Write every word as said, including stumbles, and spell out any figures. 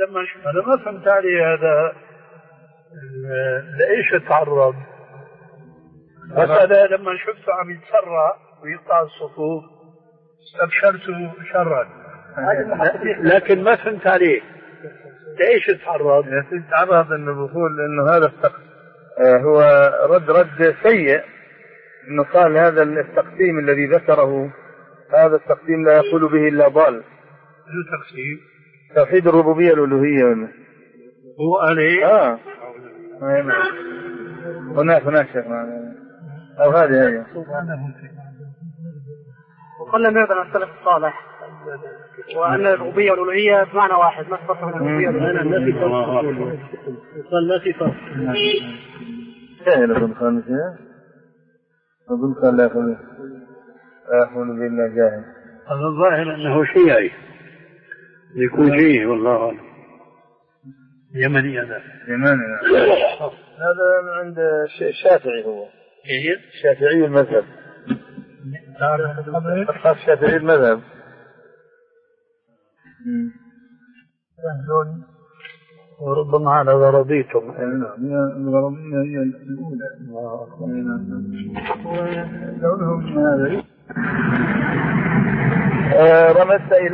لما شفت أنا ما فهمت عليه هذا لإيش تعرض. بس أنا لما شفته عم يتسرع ويقطع الصفوف استبشرت شرا، لكن ما فهمت عليه لإيش تعرض. تعرض إنه بقول إنه هذا السقف هو رد رد سيء، إنه قال هذا التقسيم الذي ذكره هذا التقسيم لا يقول به إلا ضال. شو تقسيم؟ توحيد الربوبية الألوهية هو عليه آه هناك هناك شيخ أو هذه هي. وقلنا نرد عن السلف الصالح وأن الربوبية والألوهية بمعنى واحد، ما فرق بين الربوبية والألوهية. ما في فرق، قال ما في فرق. جاهل أظن خالص يا أظن قال لا يقول لا يقول بالله جاهل. هذا الظاهر أنه شيعي يكون شيعي والله أعلم. يمني هذا يمني هذا من عند الشافعي، هو الشافعي المذهب، تعرف الشافعي المذهب. وربما على غرضيتهم. الغرضية هي الأولى لونهم هذا رمزت إلى